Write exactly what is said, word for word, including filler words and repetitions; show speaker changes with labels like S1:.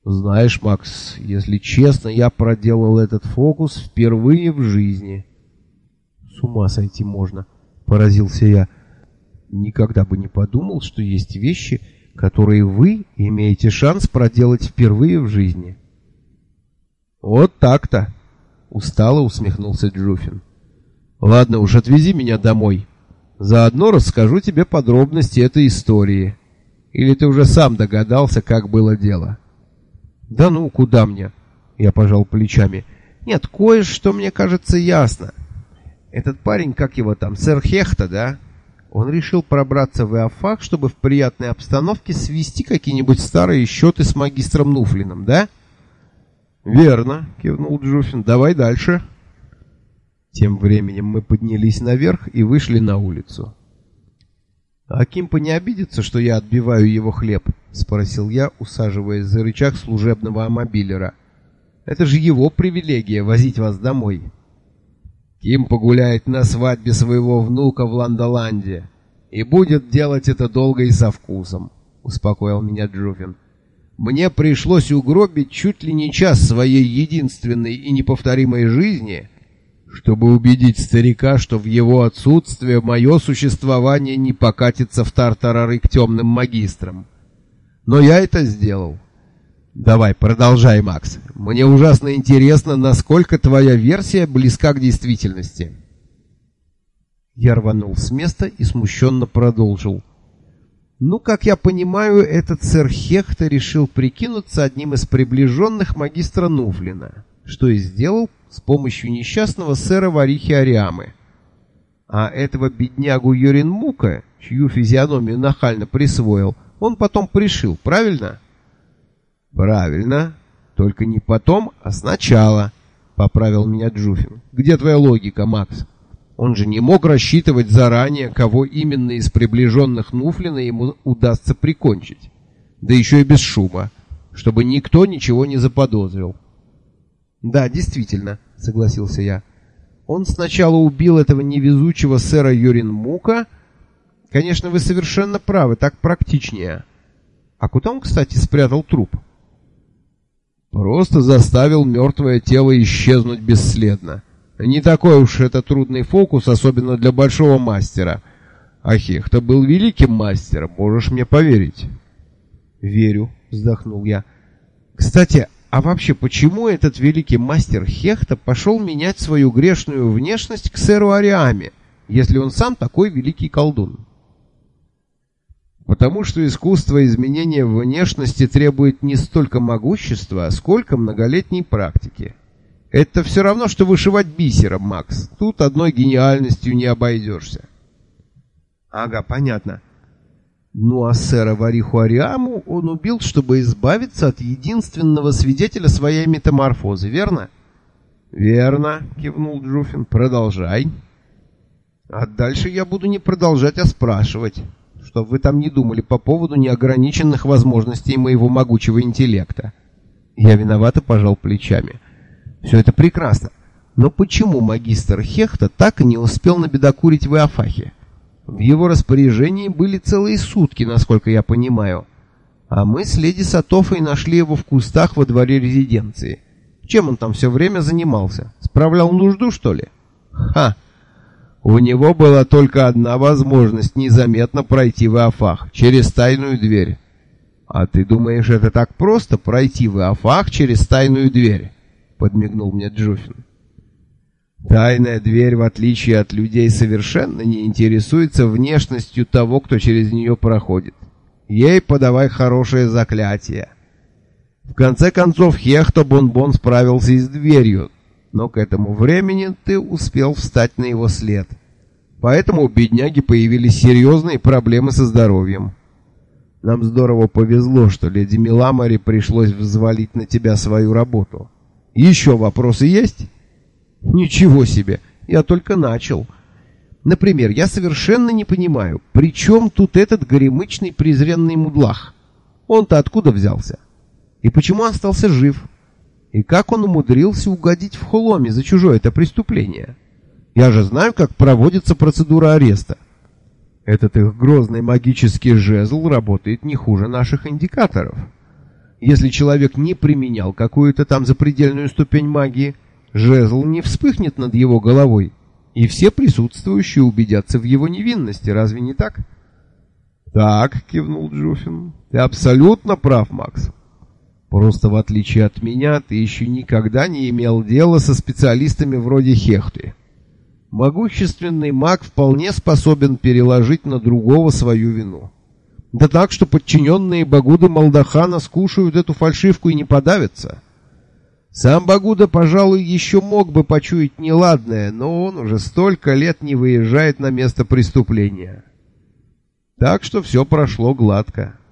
S1: Знаешь, Макс, если честно, я проделал этот фокус впервые в жизни. С ума сойти можно, поразился я. Никогда бы не подумал, что есть вещи, которые вы имеете шанс проделать впервые в жизни. Вот так-то, устало усмехнулся Джуфин. Ладно уж, отвези меня домой. Заодно расскажу тебе подробности этой истории. Или ты уже сам догадался, как было дело? Да ну, куда мне? Я пожал плечами. Нет, кое-что мне кажется ясно. Этот парень, как его там, сэр Хехта, да? Он решил пробраться в Иофах, чтобы в приятной обстановке свести какие-нибудь старые счеты с магистром Нуфлином, да? Верно, кивнул Джуфин. Давай дальше. Тем временем мы поднялись наверх и вышли на улицу. «А Кимпа не обидится, что я отбиваю его хлеб?» — спросил я, усаживаясь за рычаг служебного амобилера. «Это же его привилегия — возить вас домой». «Кимпа гуляет на свадьбе своего внука в Ландоланде и будет делать это долго и со вкусом», — успокоил меня Джуфин. «Мне пришлось угробить чуть ли не час своей единственной и неповторимой жизни, чтобы убедить старика, что в его отсутствие мое существование не покатится в тартарары к темным магистрам. Но я это сделал. Давай, продолжай, Макс. Мне ужасно интересно, насколько твоя версия близка к действительности». Я рванул с места и смущенно продолжил. «Ну, как я понимаю, этот сэр Хехта решил прикинуться одним из приближенных магистра Нуфлина, что и сделал с помощью несчастного сэра Варихи Ариамы. А этого беднягу Йоринмука, чью физиономию нахально присвоил, он потом пришил, правильно?» «Правильно. Только не потом, а сначала», — поправил меня Джуфин. «Где твоя логика, Макс? Он же не мог рассчитывать заранее, кого именно из приближенных Нуфлина ему удастся прикончить. Да еще и без шума, чтобы никто ничего не заподозрил». «Да, действительно», — согласился я. «Он сначала убил этого невезучего сэра Йоринмука. Конечно, вы совершенно правы, так практичнее. А куда он, кстати, спрятал труп?» «Просто заставил мертвое тело исчезнуть бесследно. Не такой уж это трудный фокус, особенно для большого мастера. А Хехта был великим мастером, можешь мне поверить». «Верю», — вздохнул я. «Кстати, а вообще, почему этот великий мастер Хехта пошел менять свою грешную внешность к сэру Ариаме, если он сам такой великий колдун?» «Потому что искусство изменения внешности требует не столько могущества, сколько многолетней практики. Это все равно, что вышивать бисером, Макс. Тут одной гениальностью не обойдешься». «Ага, понятно. Ну а сэра Вариху Ариаму он убил, чтобы избавиться от единственного свидетеля своей метаморфозы, верно?» «Верно», — кивнул Джуфин. «Продолжай». «А дальше я буду не продолжать, а спрашивать, чтобы вы там не думали по поводу неограниченных возможностей моего могучего интеллекта». Я виновато пожал плечами. «Все это прекрасно. Но почему магистр Хехта так и не успел набедокурить в Иофахе? В его распоряжении были целые сутки, насколько я понимаю. А мы с леди Сатофой нашли его в кустах во дворе резиденции. Чем он там все время занимался? Справлял нужду, что ли?» «Ха! У него была только одна возможность незаметно пройти в Иофах, через тайную дверь». «А ты думаешь, это так просто, пройти в Иофах через тайную дверь?» — подмигнул мне Джуфин. «Тайная дверь, в отличие от людей, совершенно не интересуется внешностью того, кто через нее проходит. Ей подавай хорошее заклятие». В конце концов, Хехта Бонбон справился и с дверью, но к этому времени ты успел встать на его след. Поэтому у бедняги появились серьезные проблемы со здоровьем. Нам здорово повезло, что леди Миламари пришлось взвалить на тебя свою работу. Еще вопросы есть?» «Ничего себе! Я только начал. Например, я совершенно не понимаю, при чем тут этот горемычный презренный мудлах? Он-то откуда взялся? И почему остался жив? И как он умудрился угодить в Холоме за чужое это преступление? Я же знаю, как проводится процедура ареста. Этот их грозный магический жезл работает не хуже наших индикаторов. Если человек не применял какую-то там запредельную ступень магии, жезл не вспыхнет над его головой, и все присутствующие убедятся в его невинности, разве не так? «Так», — кивнул Джуфин, — «ты абсолютно прав, Макс. Просто в отличие от меня, ты еще никогда не имел дела со специалистами вроде Хехты. Могущественный маг вполне способен переложить на другого свою вину. Да так, что подчиненные Багуды Малдахана скушают эту фальшивку и не подавятся. Сам Багуда, пожалуй, еще мог бы почуять неладное, но он уже столько лет не выезжает на место преступления. Так что все прошло гладко».